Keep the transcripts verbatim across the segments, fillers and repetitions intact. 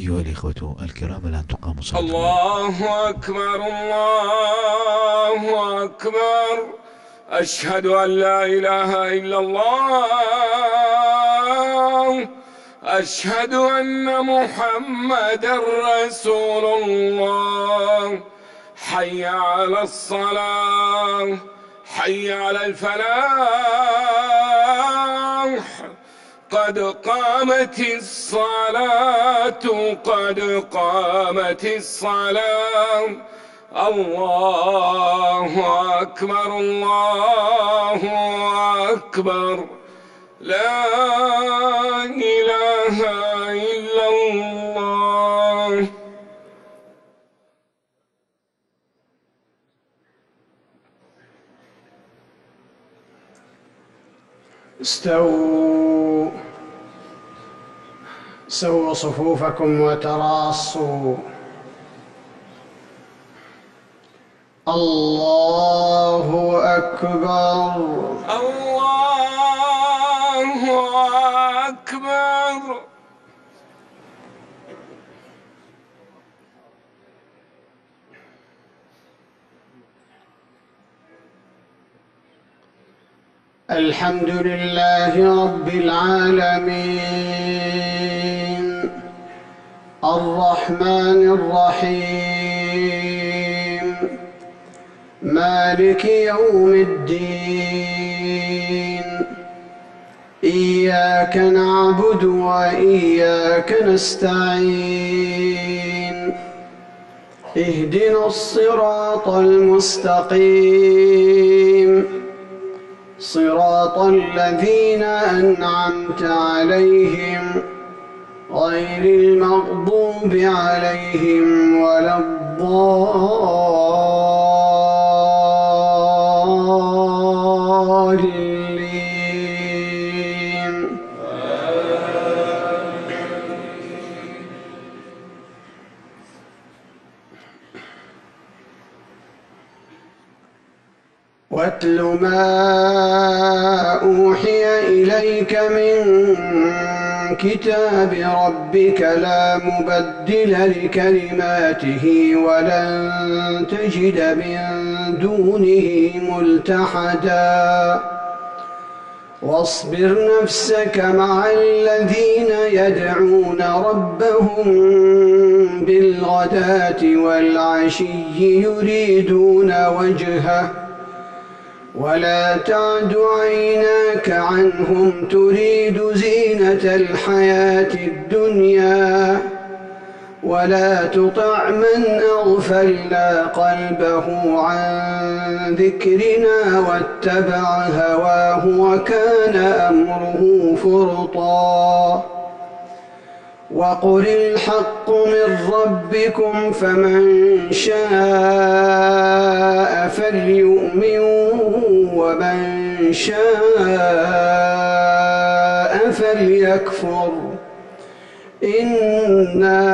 أيها الإخوة الكرام، الآن تقام صلاة. الله أكبر الله أكبر، أشهد أن لا إله إلا الله، أشهد أن محمدًا رسول الله. حي على الصلاة، حي على الفلاح، قد قامت الصلاة، قد قامت الصلاة. الله أكبر الله أكبر، لا إله إلا الله. استووا سووا صفوفكم وتراصوا. الله أكبر الله أكبر. الحمد لله رب العالمين، الرحمن الرحيم، مالك يوم الدين. إياك نعبد وإياك نستعين، اهدنا الصراط المستقيم، صراط الذين أنعمت عليهم غير المغضوب عليهم ولا الضالين. واتل ما أوحي إليك من كتاب ربك، لا مبدل لكلماته ولن تجد من دونه ملتحدا. واصبر نفسك مع الذين يدعون ربهم بالغداة والعشي يريدون وجهه، ولا تعد عيناك عنهم تريد زينة الحياة الدنيا، ولا تطع من أغفلنا قلبه عن ذكرنا واتبع هواه وكان أمره فرطا. وقل الحق من ربكم، فمن شاء فليؤمن ومن شاء فليكفر. إنا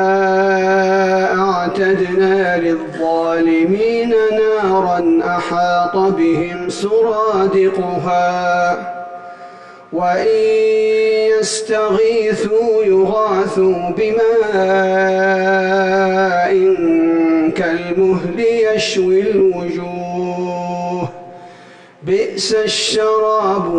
أعتدنا للظالمين نارا أحاط بهم سرادقها، وإن يستغيثوا يغاثوا بماء كالمهل يشوي الوجوه، بئس الشراب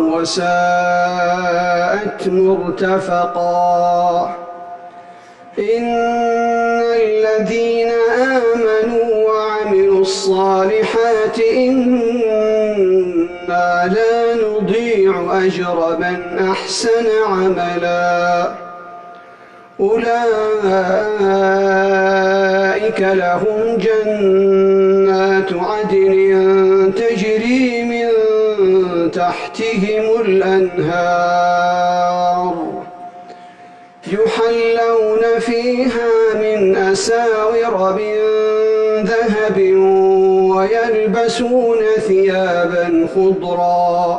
وساءت مرتفقا. إن الذين آمنوا وعملوا الصالحات إنا لا نضيع أجر من أحسن عملا. أولئك لهم جنات عدن تجري من تحتهم الأنهار، يحلون فيها من أساور من ذهب ويلبسون ثيابا خضرا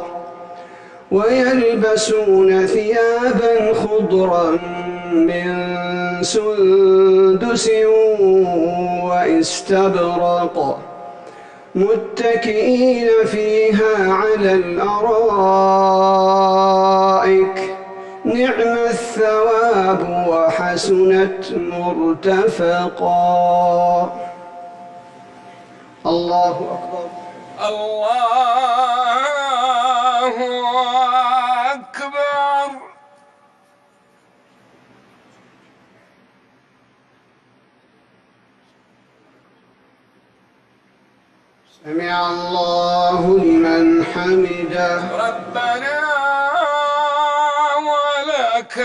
ويلبسون ثيابا خضرا من سندس واستبرق، متكئين فيها على الأرائك، نعم الثواب وحسن وحسنت مرتفقا. الله أكبر. الله أكبر. سمع الله لمن حمده. ربنا ولك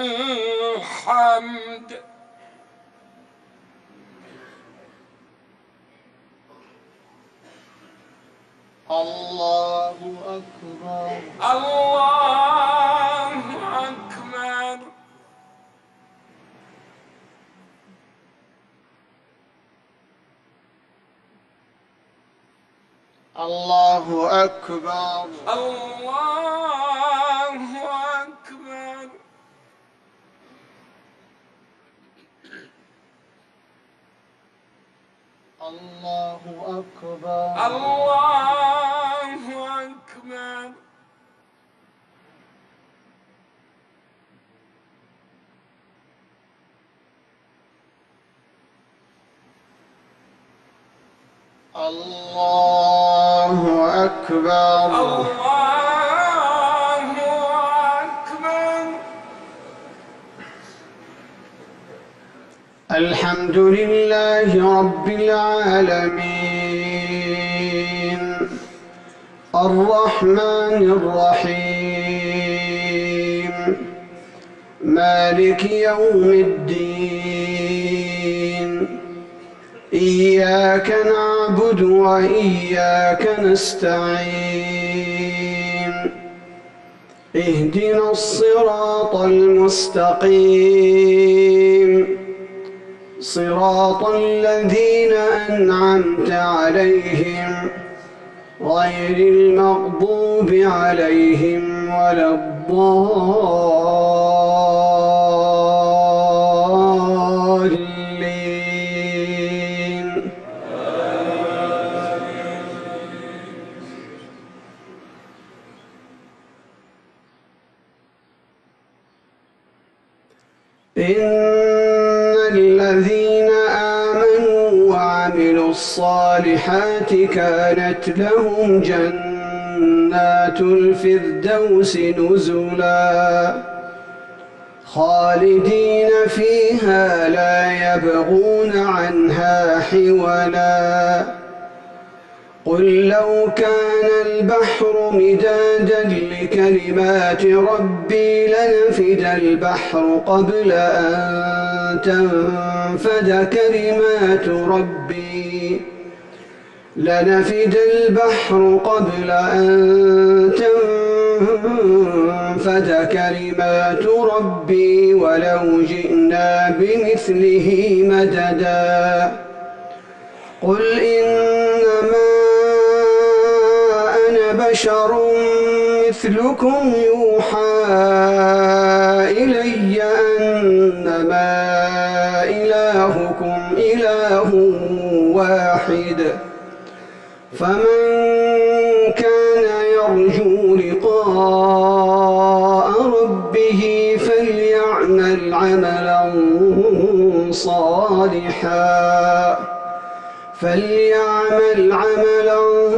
الحمد. الله أكبر. الله أكبر. الله أكبر. الله أكبر. الله أكبر. الله أكبر. الله أكبر. الله أكبر. الحمد لله رب العالمين الرحمن الرحيم مالك يوم الدين. إياك نعبد وإياك نستعين. اهدنا الصراط المستقيم صراط الذين أنعمت عليهم غير المغضوب عليهم ولا الضالين. إن الذين آمنوا وعملوا الصالحات كانت لهم جنات الفردوس نزلا خالدين فيها لا يبغون عنها حولا. قل لو كان البحر مدادا لكلمات ربي لنفد البحر قبل أن تنفد كلمات ربي لنفد البحر قبل أن تنفد كلمات ربي ولو جئنا بمثله مددا. قل إنما بشر مثلكم يوحى إلي أنما إلهكم إله واحد. فمن كان يرجو لقاء ربه فليعمل عملا صالحا فليعمل عملا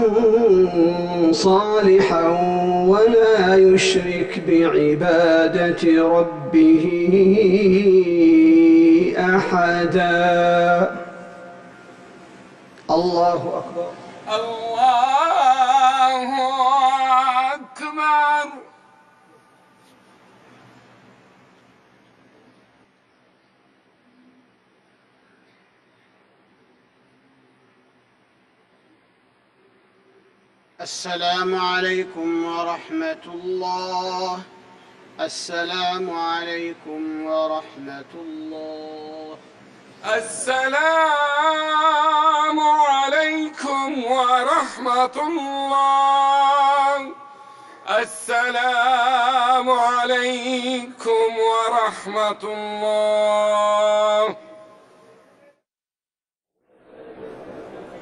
صالحا ولا يشرك بعبادة ربه أحدا. الله أكبر. الله أكبر. السلام عليكم ورحمة الله. السلام عليكم ورحمة الله. السلام عليكم ورحمة الله. السلام عليكم ورحمة الله.